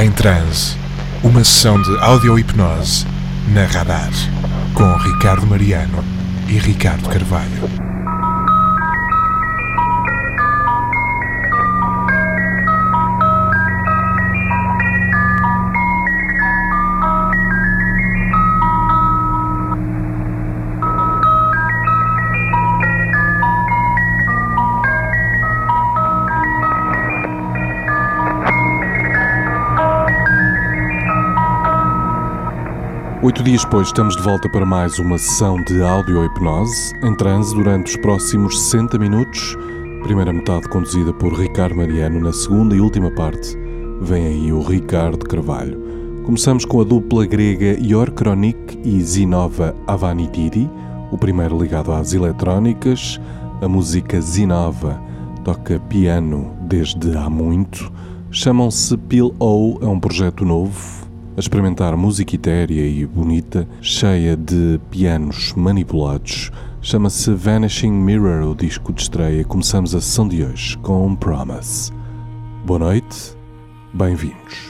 Em Transe, uma sessão de audio-hipnose na Radar, com Ricardo Mariano e Ricardo Carvalho. Oito dias depois estamos de volta para mais uma sessão de audio-hipnose em transe durante os próximos 60 minutos. Primeira metade conduzida por Ricardo Mariano. Na segunda e última parte vem aí o Ricardo Carvalho. Começamos com a dupla grega Yor Kronik e Zinova Avanitidi, o primeiro ligado às eletrónicas. A música Zinova toca piano desde há muito. Chamam-se Pill O, é um projeto novo a experimentar música etérea e bonita, cheia de pianos manipulados. Chama-se Vanishing Mirror, o disco de estreia. Começamos a sessão de hoje com Promise. Boa noite, bem-vindos.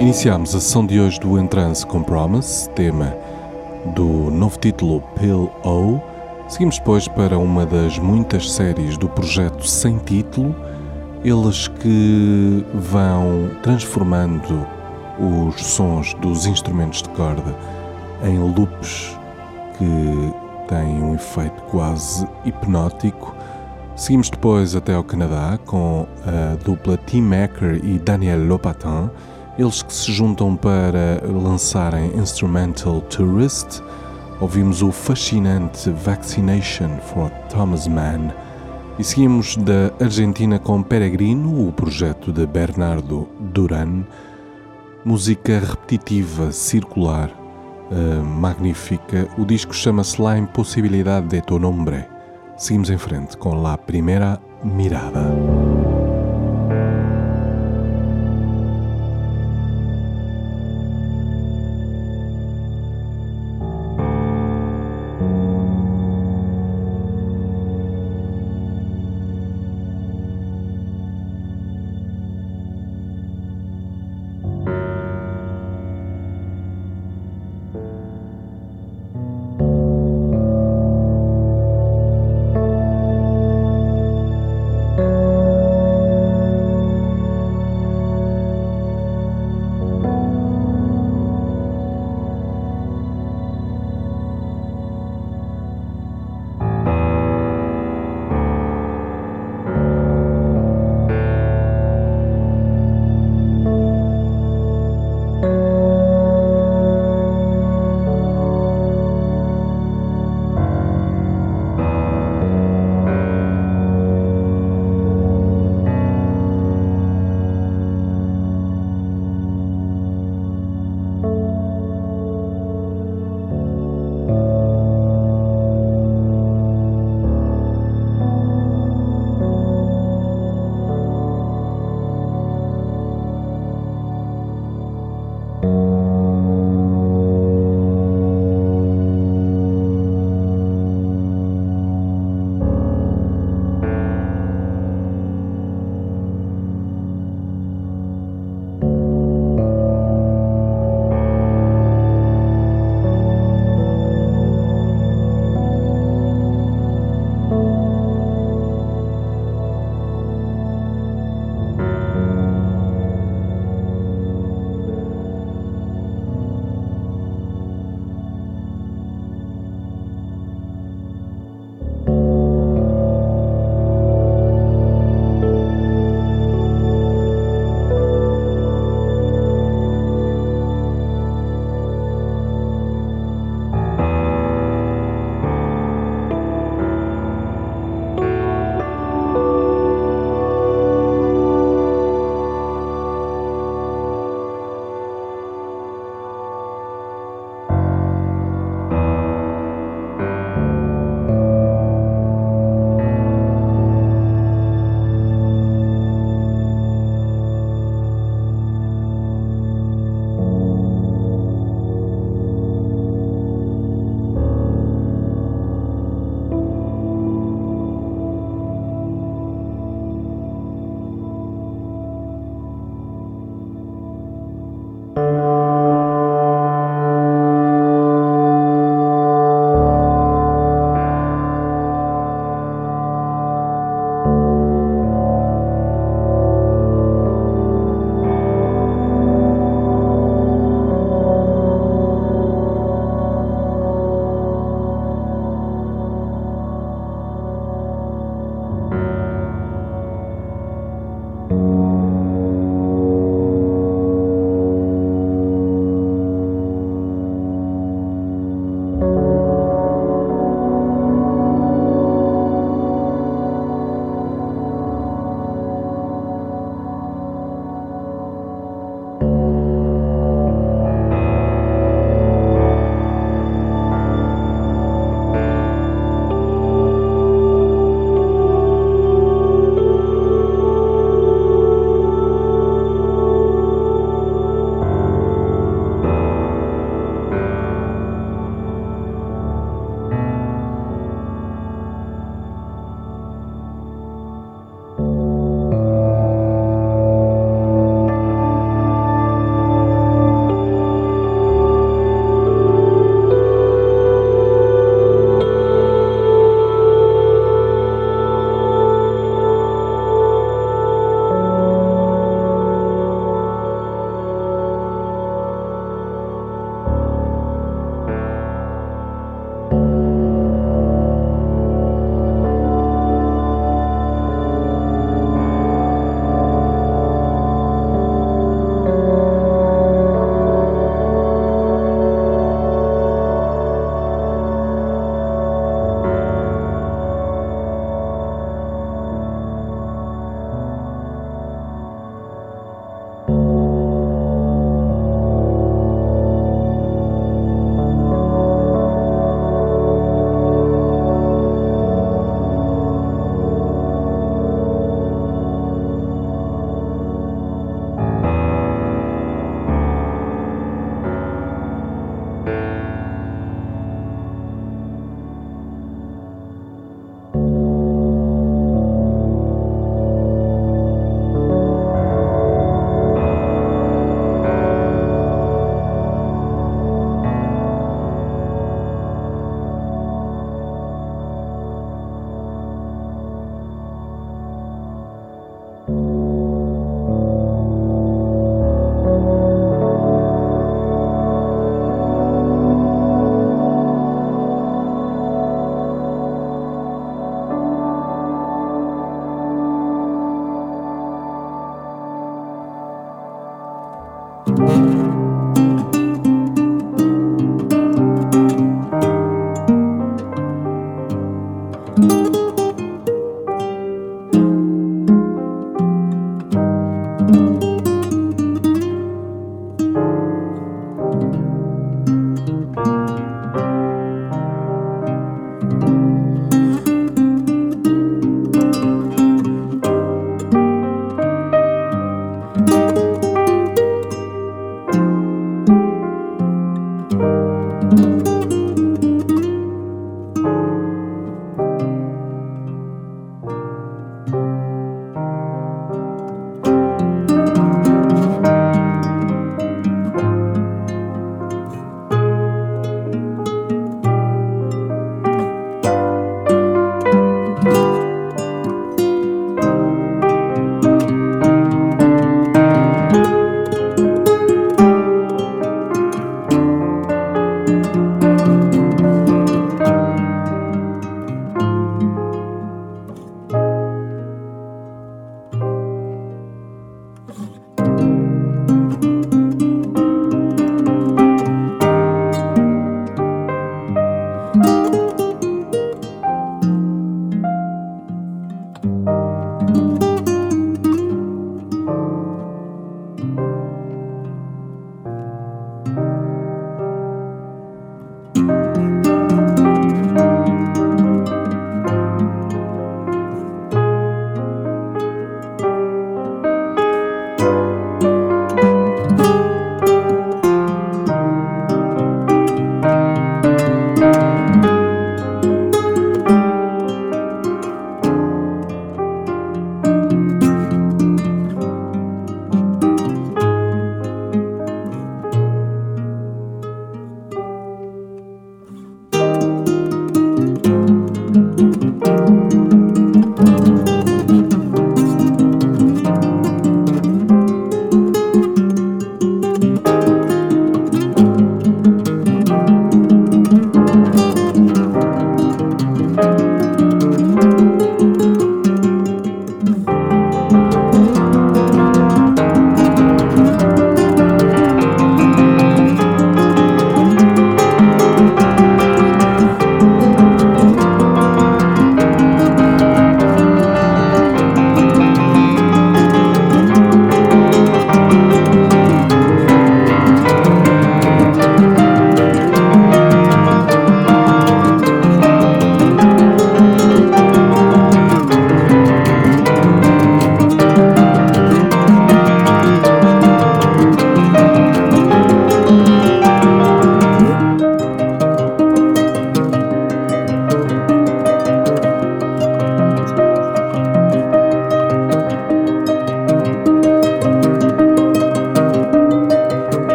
Iniciámos a sessão de hoje do Entrance com Promise, tema do novo título Pill O. Seguimos depois para uma das muitas séries do projeto Sem Título, eles que vão transformando os sons dos instrumentos de corda em loops que têm um efeito quase hipnótico. Seguimos depois até ao Canadá com a dupla Tim Macker e Daniel Lopatin, eles que se juntam para lançarem Instrumental Tourist. Ouvimos o fascinante Vaccination for Thomas Mann e seguimos da Argentina com Peregrino, o projeto de Bernardo Duran, música repetitiva, circular, magnífica. O disco chama-se La Impossibilidad de tu Nombre. Seguimos em frente com La Primera Mirada.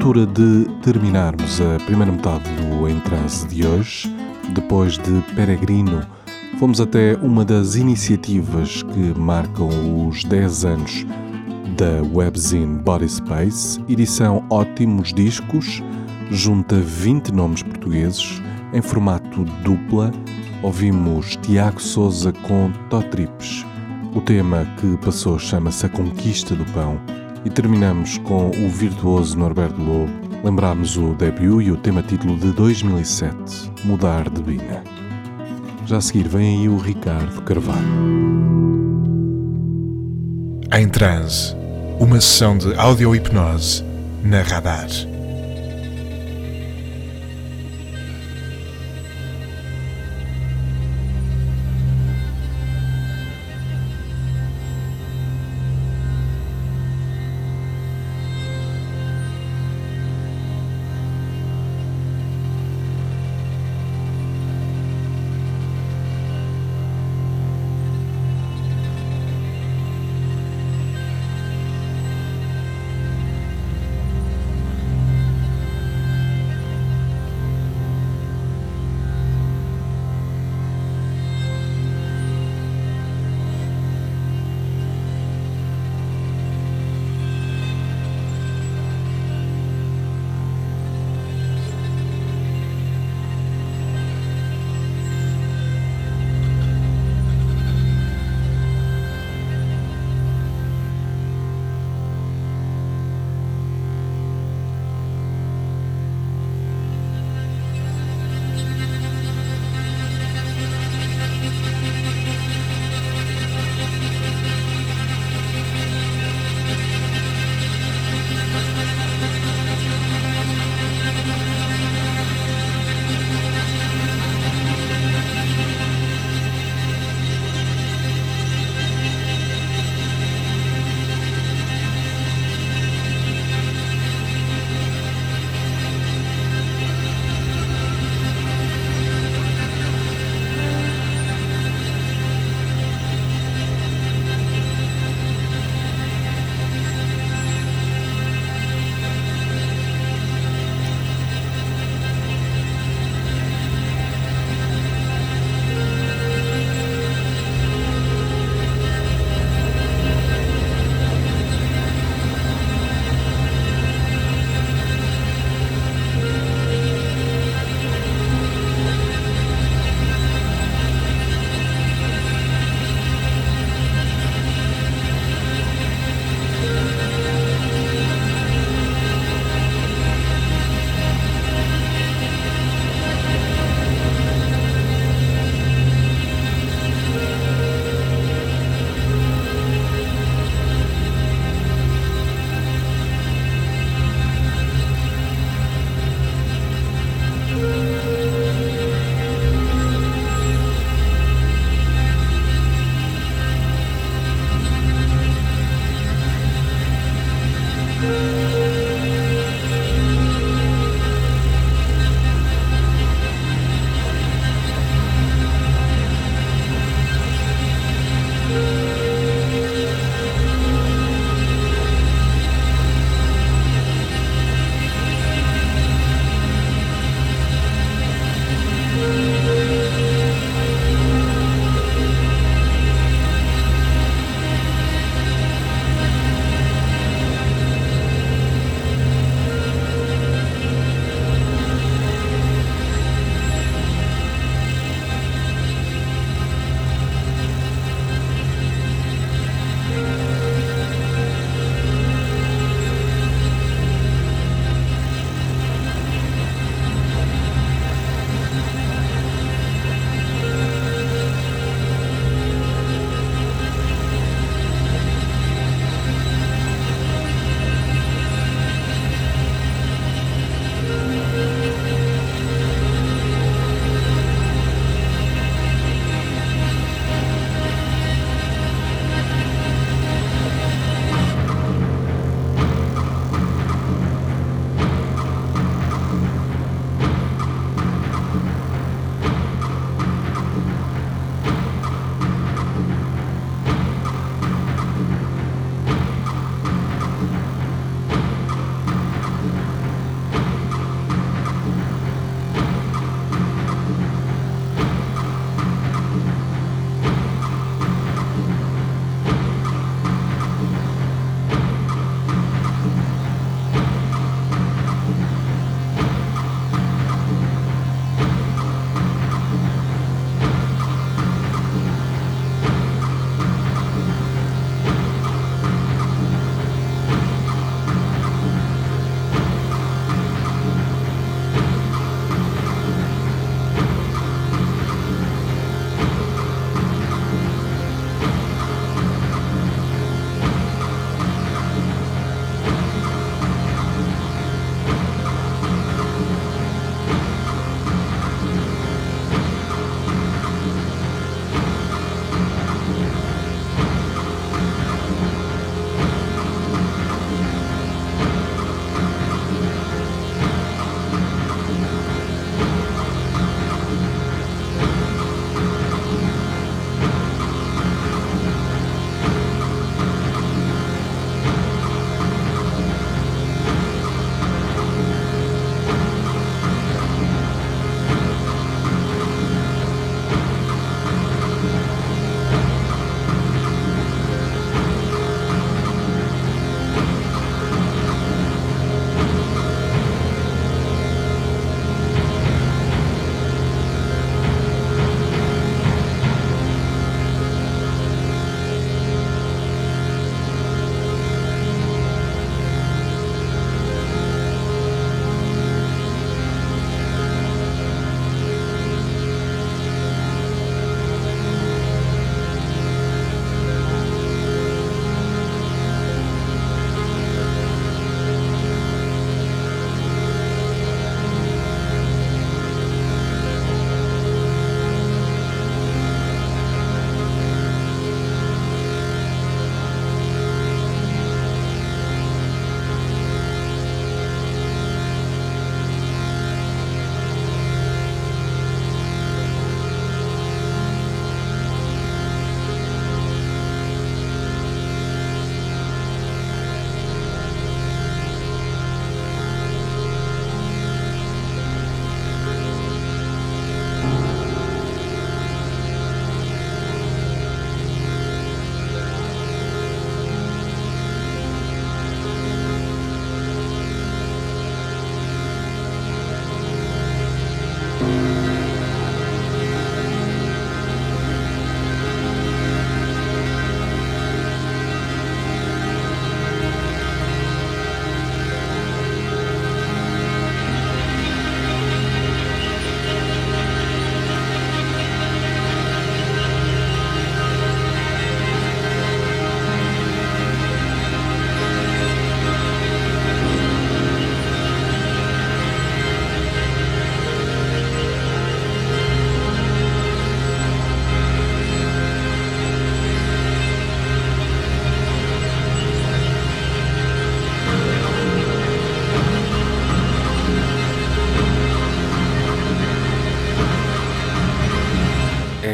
altura de terminarmos a primeira metade do Em Transe de hoje. Depois de Peregrino, fomos até uma das iniciativas que marcam os 10 anos da webzine Body Space, edição Ótimos Discos, junta 20 nomes portugueses, em formato dupla. Ouvimos Tiago Sousa com Totrips. O tema que passou chama-se A Conquista do Pão. E terminamos com o virtuoso Norberto Lobo. Lembrámos o debut e o tema título de 2007, Mudar de Bina. Já a seguir vem aí o Ricardo Carvalho. Em Transe, uma sessão de audio-hipnose na Radar.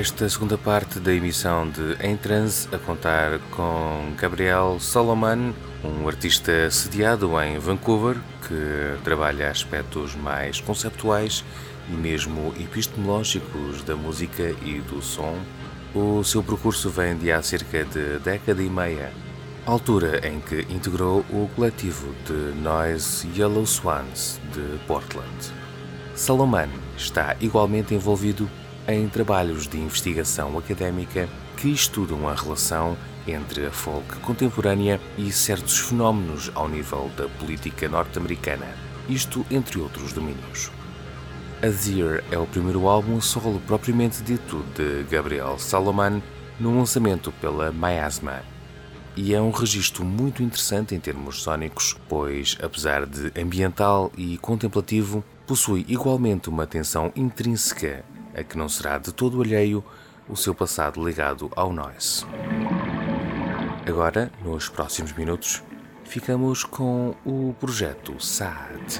esta segunda parte da emissão de Em Transe, a contar com Gabriel Salomon, um artista sediado em Vancouver, que trabalha aspectos mais conceptuais e mesmo epistemológicos da música e do som. O seu percurso vem de há cerca de década e meia, altura em que integrou o coletivo de Noise Yellow Swans de Portland. Salomon está igualmente envolvido em trabalhos de investigação académica que estudam a relação entre a folk contemporânea e certos fenómenos ao nível da política norte-americana, isto entre outros domínios. Azir é o primeiro álbum solo propriamente dito de Gabriel Salomon, num lançamento pela Miasma, e é um registro muito interessante em termos sónicos, pois, apesar de ambiental e contemplativo, possui igualmente uma tensão intrínseca a que não será de todo alheio o seu passado ligado ao noise. Agora, nos próximos minutos, ficamos com o projeto SAD.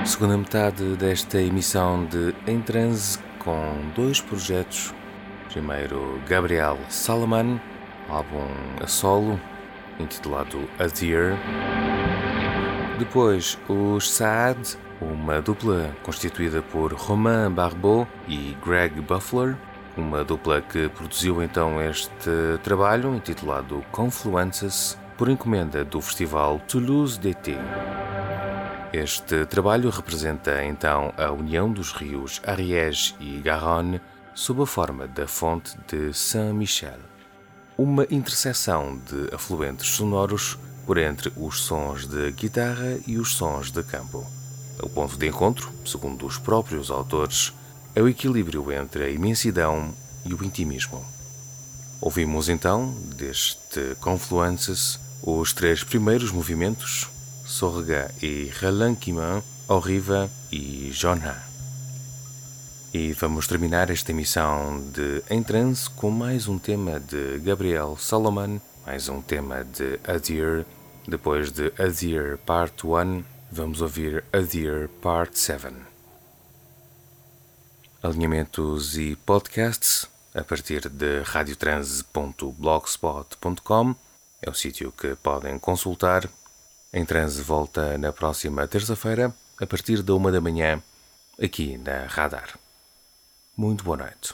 Segunda metade desta emissão de Em Transe com dois projetos. Primeiro, Gabriel Salomon, álbum a solo, intitulado Adhere. Depois, os Saad, uma dupla constituída por Romain Barbeau e Greg Buffler, uma dupla que produziu então este trabalho, intitulado Confluences, por encomenda do festival Toulouse d'été. Este trabalho representa então a união dos rios Ariège e Garonne sob a forma da fonte de Saint-Michel. Uma interseção de afluentes sonoros por entre os sons de guitarra e os sons de campo. O ponto de encontro, segundo os próprios autores, é o equilíbrio entre a imensidão e o intimismo. Ouvimos então, deste Confluences, os três primeiros movimentos, Sorga e Relanquiment, Oriva e Jonah. E vamos terminar esta emissão de Em Transe com mais um tema de Gabriel Salomon, mais um tema de Adhere. Depois de Adhere Part 1, vamos ouvir Adhere Part 7. Alinhamentos e podcasts a partir de radiotranse.blogspot.com é o sítio que podem consultar. Em Transe volta na próxima terça-feira, a partir da 1 da manhã, aqui na Radar. Muito boa noite.